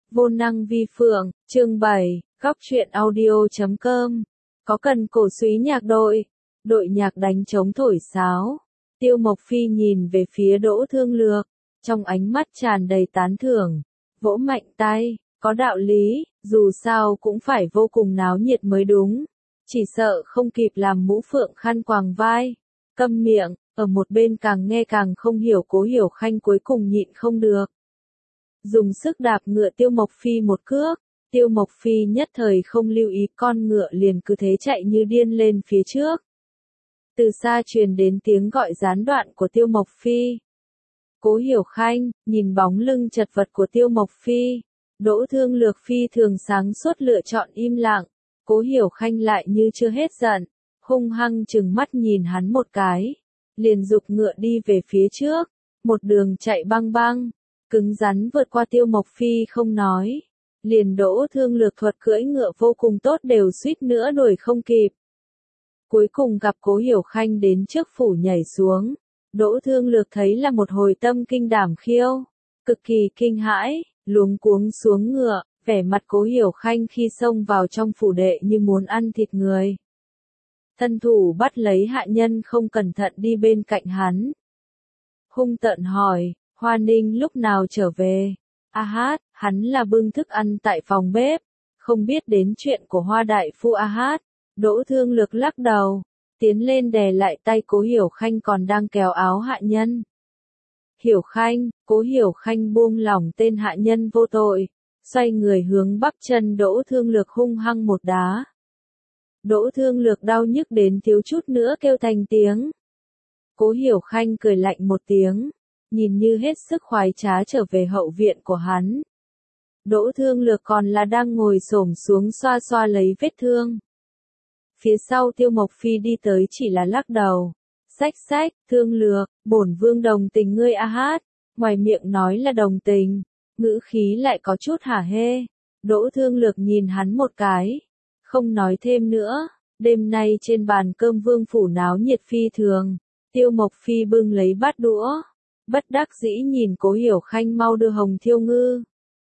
Vô năng vi phượng, chương 7, góc truyện audio.com. Có cần cổ súy nhạc đội nhạc đánh trống thổi sáo. Tiêu Mộc Phi nhìn về phía Đỗ Thương Lược, trong ánh mắt tràn đầy tán thưởng, vỗ mạnh tay, có đạo lý, dù sao cũng phải vô cùng náo nhiệt mới đúng. Chỉ sợ không kịp làm mũ phượng khăn quàng vai. Câm miệng, ở một bên càng nghe càng không hiểu Cố Hiểu Khanh cuối cùng nhịn không được. Dùng sức đạp ngựa Tiêu Mộc Phi một cước, Tiêu Mộc Phi nhất thời không lưu ý, con ngựa liền cứ thế chạy như điên lên phía trước. Từ xa truyền đến tiếng gọi gián đoạn của Tiêu Mộc Phi. Cố Hiểu Khanh, nhìn bóng lưng chật vật của Tiêu Mộc Phi, Đỗ Thương Lược phi thường sáng suốt lựa chọn im lặng. Cố Hiểu Khanh lại như chưa hết giận, hung hăng trừng mắt nhìn hắn một cái, liền giục ngựa đi về phía trước, một đường chạy băng băng, cứng rắn vượt qua Tiêu Mộc Phi không nói, liền Đỗ Thương Lược thuật cưỡi ngựa vô cùng tốt đều suýt nữa đuổi không kịp. Cuối cùng gặp Cố Hiểu Khanh đến trước phủ nhảy xuống, Đỗ Thương Lược thấy là một hồi tâm kinh đảm khiêu, cực kỳ kinh hãi, luống cuống xuống ngựa, vẻ mặt Cố Hiểu Khanh khi xông vào trong phủ đệ như muốn ăn thịt người. Thân thủ bắt lấy hạ nhân không cẩn thận đi bên cạnh hắn. Hung tợn hỏi, Hoa Ninh lúc nào trở về? A Hát, hắn là bưng thức ăn tại phòng bếp, không biết đến chuyện của Hoa đại phu A Hát. Đỗ Thương Lược lắc đầu, tiến lên đè lại tay Cố Hiểu Khanh còn đang kéo áo hạ nhân. Hiểu Khanh, Cố Hiểu Khanh buông lỏng tên hạ nhân vô tội, xoay người hướng bắp chân Đỗ Thương Lược hung hăng một đá. Đỗ Thương Lược đau nhức đến thiếu chút nữa kêu thành tiếng. Cố Hiểu Khanh cười lạnh một tiếng, nhìn như hết sức khoái trá trở về hậu viện của hắn. Đỗ Thương Lược còn là đang ngồi xổm xuống xoa xoa lấy vết thương. Phía sau Tiêu Mộc Phi đi tới chỉ là lắc đầu. Xách xách, Thương Lược, bổn vương đồng tình ngươi A Hát. Ngoài miệng nói là đồng tình, ngữ khí lại có chút hả hê. Đỗ Thương Lược nhìn hắn một cái, không nói thêm nữa. Đêm nay trên bàn cơm vương phủ náo nhiệt phi thường. Tiêu Mộc Phi bưng lấy bát đũa, bất đắc dĩ nhìn Cố Hiểu Khanh mau đưa hồng thiêu ngư,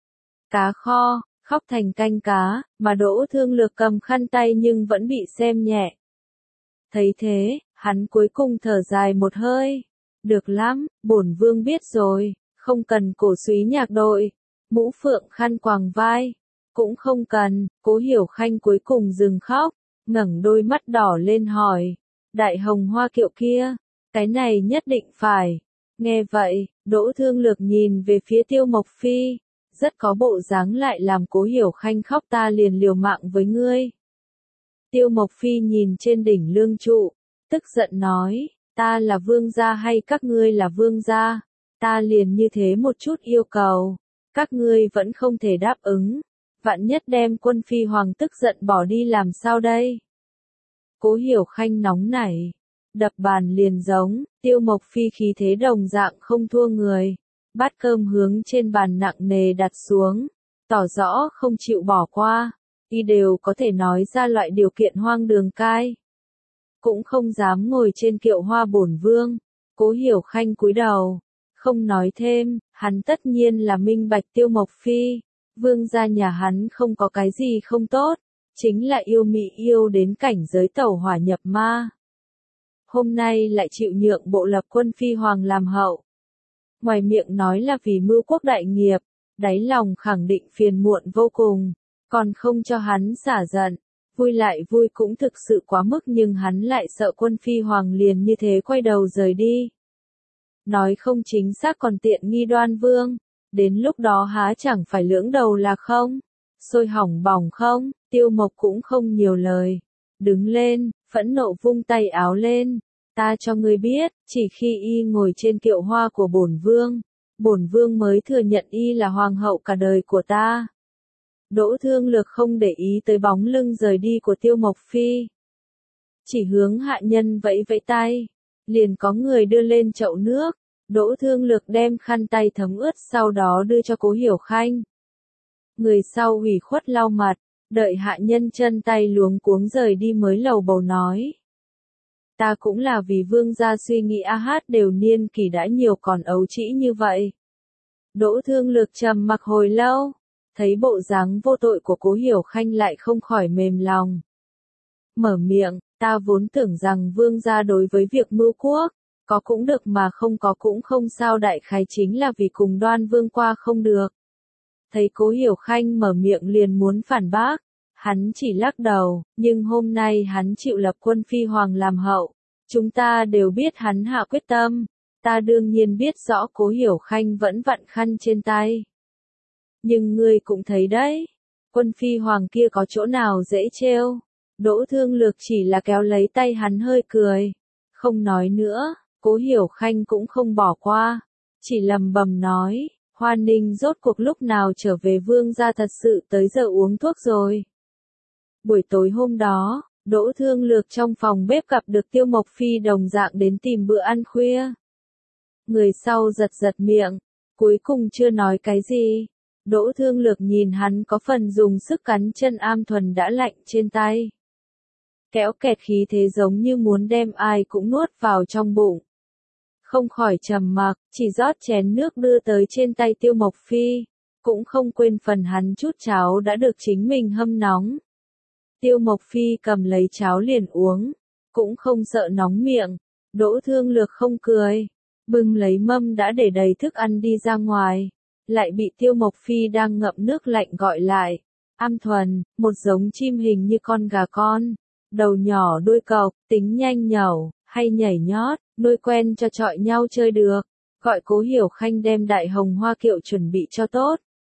cá kho, khóc thành canh cá, mà Đỗ Thương Lược cầm khăn tay nhưng vẫn bị xem nhẹ. Thấy thế, hắn cuối cùng thở dài một hơi. Được lắm, bổn vương biết rồi, không cần cổ súy nhạc đội, mũ phượng khăn quàng vai, cũng không cần. Cố Hiểu Khanh cuối cùng dừng khóc, ngẩng đôi mắt đỏ lên hỏi, đại hồng hoa kiệu kia, cái này nhất định phải. Nghe vậy, Đỗ Thương Lược nhìn về phía Tiêu Mộc Phi, rất có bộ dáng lại làm Cố Hiểu Khanh khóc ta liền liều mạng với ngươi. Tiêu Mộc Phi nhìn trên đỉnh lương trụ, tức giận nói, ta là vương gia hay các ngươi là vương gia, ta liền như thế một chút yêu cầu, các ngươi vẫn không thể đáp ứng, vạn nhất đem quân phi hoàng tức giận bỏ đi làm sao đây? Cố Hiểu Khanh nóng nảy, đập bàn liền giống. Tiêu Mộc Phi khí thế đồng dạng không thua người, bát cơm hướng trên bàn nặng nề đặt xuống, tỏ rõ không chịu bỏ qua, y đều có thể nói ra loại điều kiện hoang đường cai. Cũng không dám ngồi trên kiệu hoa bổn vương. Cố Hiểu Khanh cúi đầu, không nói thêm, hắn tất nhiên là minh bạch Tiêu Mộc Phi, vương gia nhà hắn không có cái gì không tốt, chính là yêu mị yêu đến cảnh giới tẩu hỏa nhập ma. Hôm nay lại chịu nhượng bộ lập quân phi hoàng làm hậu. Ngoài miệng nói là vì mưu quốc đại nghiệp, đáy lòng khẳng định phiền muộn vô cùng, còn không cho hắn xả giận, vui lại vui cũng thực sự quá mức nhưng hắn lại sợ quân phi hoàng liền như thế quay đầu rời đi. Nói không chính xác còn tiện nghi Đoan Vương, đến lúc đó há chẳng phải lưỡng đầu là không, sôi hỏng bỏng không. Tiêu Mộc cũng không nhiều lời, đứng lên, phẫn nộ vung tay áo lên, ta cho ngươi biết, chỉ khi y ngồi trên kiệu hoa của bổn vương mới thừa nhận y là hoàng hậu cả đời của ta. Đỗ Thương Lược không để ý tới bóng lưng rời đi của Tiêu Mộc Phi, chỉ hướng hạ nhân vẫy vẫy tay, liền có người đưa lên chậu nước. Đỗ Thương Lược đem khăn tay thấm ướt sau đó đưa cho Cố Hiểu Khanh. Người sau ủy khuất lau mặt, đợi hạ nhân chân tay luống cuống rời đi mới lầu bầu nói. Ta cũng là vì vương gia suy nghĩ A Hát đều niên kỷ đã nhiều còn ấu trĩ như vậy. Đỗ Thương Lược trầm mặc hồi lâu, thấy bộ dáng vô tội của Cố Hiểu Khanh lại không khỏi mềm lòng. Mở miệng, ta vốn tưởng rằng vương gia đối với việc mưu quốc, có cũng được mà không có cũng không sao, đại khái chính là vì cùng Đoan Vương qua không được. Thấy Cố Hiểu Khanh mở miệng liền muốn phản bác, hắn chỉ lắc đầu, nhưng hôm nay hắn chịu lập Quân Phi Hoàng làm hậu. Chúng ta đều biết hắn hạ quyết tâm, ta đương nhiên biết rõ Cố Hiểu Khanh vẫn vặn khăn trên tay. Nhưng ngươi cũng thấy đấy, Quân Phi Hoàng kia có chỗ nào dễ trêu. Đỗ Thương Lược chỉ là kéo lấy tay hắn hơi cười, không nói nữa. Cố Hiểu Khanh cũng không bỏ qua, chỉ lầm bầm nói, Hoa Ninh rốt cuộc lúc nào trở về, vương gia thật sự tới giờ uống thuốc rồi. Buổi tối hôm đó, Đỗ Thương Lược trong phòng bếp gặp được Tiêu Mộc Phi đồng dạng đến tìm bữa ăn khuya. Người sau giật giật miệng, cuối cùng chưa nói cái gì. Đỗ Thương Lược nhìn hắn có phần dùng sức cắn chân am thuần đã lạnh trên tay. Kéo kẹt khí thế giống như muốn đem ai cũng nuốt vào trong bụng. Không khỏi trầm mặc, chỉ rót chén nước đưa tới trên tay Tiêu Mộc Phi, cũng không quên phần hắn chút cháo đã được chính mình hâm nóng. Tiêu Mộc Phi cầm lấy cháo liền uống, cũng không sợ nóng miệng. Đỗ Thương Lược không cười, bưng lấy mâm đã để đầy thức ăn đi ra ngoài, lại bị Tiêu Mộc Phi đang ngậm nước lạnh gọi lại. Am Thuần, một giống chim hình như con gà con, đầu nhỏ đuôi cọc, tính nhanh nhẩu, hay nhảy nhót, nuôi quen cho chọi nhau chơi được, gọi Cố Hiểu Khanh đem đại hồng hoa kiệu chuẩn bị cho tốt.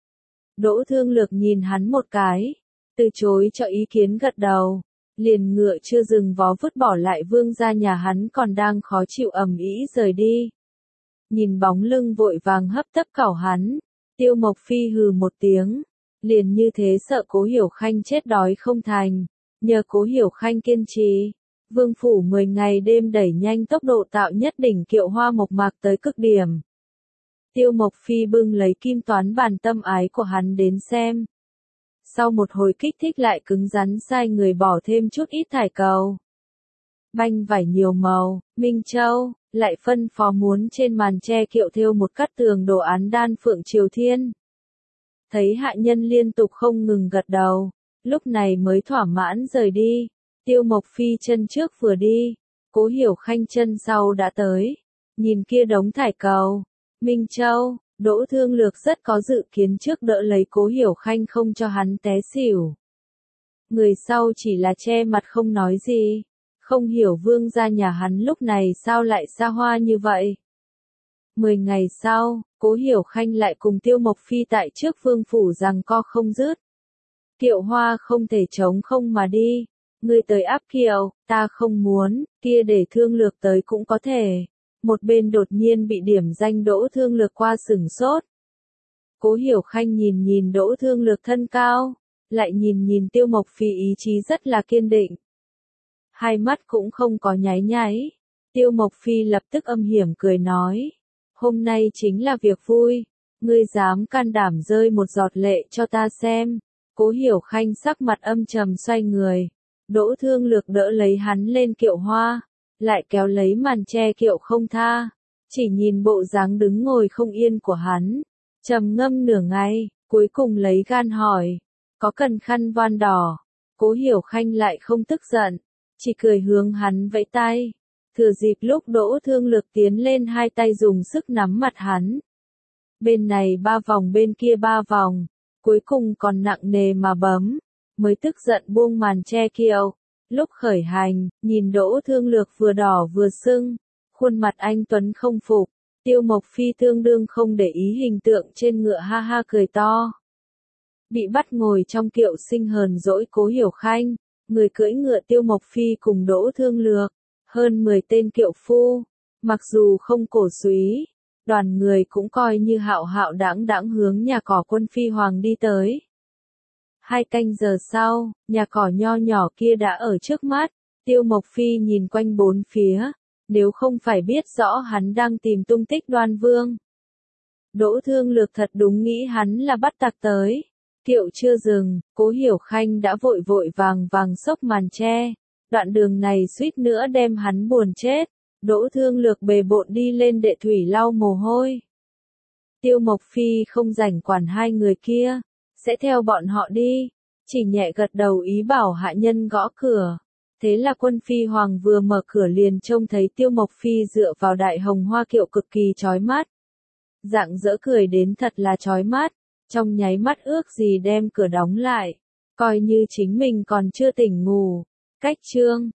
Đỗ Thương Lược nhìn hắn một cái, từ chối cho ý kiến gật đầu, liền ngựa chưa dừng vó vứt bỏ lại vương gia nhà hắn còn đang khó chịu ầm ĩ rời đi. Nhìn bóng lưng vội vàng hấp tấp cẩu hắn, Tiêu Mộc Phi hừ một tiếng, liền như thế sợ Cố Hiểu Khanh chết đói không thành, nhờ Cố Hiểu Khanh kiên trì. Vương phủ 10 ngày đêm đẩy nhanh tốc độ tạo nhất đỉnh kiệu hoa mộc mạc tới cực điểm. Tiêu Mộc Phi bưng lấy kim toán bàn tâm ái của hắn đến xem. Sau một hồi kích thích lại cứng rắn sai người bỏ thêm chút ít thải cầu. Banh vải nhiều màu, Minh Châu, lại phân phó muốn trên màn tre kiệu thêu một cắt tường đồ án đan phượng triều thiên. Thấy hạ nhân liên tục không ngừng gật đầu, lúc này mới thỏa mãn rời đi. Tiêu Mộc Phi chân trước vừa đi, Cố Hiểu Khanh chân sau đã tới. Nhìn kia đống thải cầu, Minh Châu, Đỗ Thương Lược rất có dự kiến trước đỡ lấy Cố Hiểu Khanh không cho hắn té xỉu. Người sau chỉ là che mặt không nói gì, không hiểu vương gia nhà hắn lúc này sao lại xa hoa như vậy. 10 ngày sau, Cố Hiểu Khanh lại cùng Tiêu Mộc Phi tại trước vương phủ giằng co không dứt. Kiệu hoa không thể chống không mà đi. Ngươi tới áp kiệu, ta không muốn, kia để Thương Lược tới cũng có thể. Một bên đột nhiên bị điểm danh Đỗ Thương Lược qua sửng sốt. Cố Hiểu Khanh nhìn nhìn Đỗ Thương Lược thân cao, lại nhìn nhìn Tiêu Mộc Phi ý chí rất là kiên định. Hai mắt cũng không có nháy nháy. Tiêu Mộc Phi lập tức âm hiểm cười nói. Hôm nay chính là việc vui. Ngươi dám can đảm rơi một giọt lệ cho ta xem. Cố Hiểu Khanh sắc mặt âm trầm xoay người. Đỗ Thương Lược đỡ lấy hắn lên kiệu hoa, lại kéo lấy màn che kiệu không tha, chỉ nhìn bộ dáng đứng ngồi không yên của hắn, trầm ngâm nửa ngày, cuối cùng lấy gan hỏi, có cần khăn voan đỏ. Cố Hiểu Khanh lại không tức giận, chỉ cười hướng hắn vẫy tay, thừa dịp lúc Đỗ Thương Lược tiến lên hai tay dùng sức nắm mặt hắn. Bên này 3 vòng bên kia 3 vòng, cuối cùng còn nặng nề mà bấm. Mới tức giận buông màn che kiệu. Lúc khởi hành, nhìn Đỗ Thương Lược vừa đỏ vừa sưng, khuôn mặt anh tuấn không phục. Tiêu Mộc Phi tương đương không để ý hình tượng trên ngựa ha ha cười to. Bị bắt ngồi trong kiệu sinh hờn dỗi Cố Hiểu Khanh, người cưỡi ngựa Tiêu Mộc Phi cùng Đỗ Thương Lược, hơn 10 tên kiệu phu, mặc dù không cổ súy, đoàn người cũng coi như hạo hạo đãng đãng hướng nhà cỏ Quân Phi Hoàng đi tới. 2 canh giờ sau, nhà cỏ nho nhỏ kia đã ở trước mắt. Tiêu Mộc Phi nhìn quanh bốn phía, nếu không phải biết rõ hắn đang tìm tung tích Đoan Vương. Đỗ Thương Lược thật đúng nghĩ hắn là bắt tặc tới. Kiệu chưa dừng, Cố Hiểu Khanh đã vội vội vàng vàng xốc màn che. Đoạn đường này suýt nữa đem hắn buồn chết. Đỗ Thương Lược bề bộn đi lên đệ thủy lau mồ hôi. Tiêu Mộc Phi không rảnh quản hai người kia. sẽ theo bọn họ đi. Chỉ nhẹ gật đầu ý bảo hạ nhân gõ cửa. Thế là Quân Phi Hoàng vừa mở cửa liền trông thấy Tiêu Mộc Phi dựa vào đại hồng hoa kiệu cực kỳ chói mắt. Rạng rỡ cười đến thật là chói mắt, trong nháy mắt ước gì đem cửa đóng lại, coi như chính mình còn chưa tỉnh ngủ. Cách chương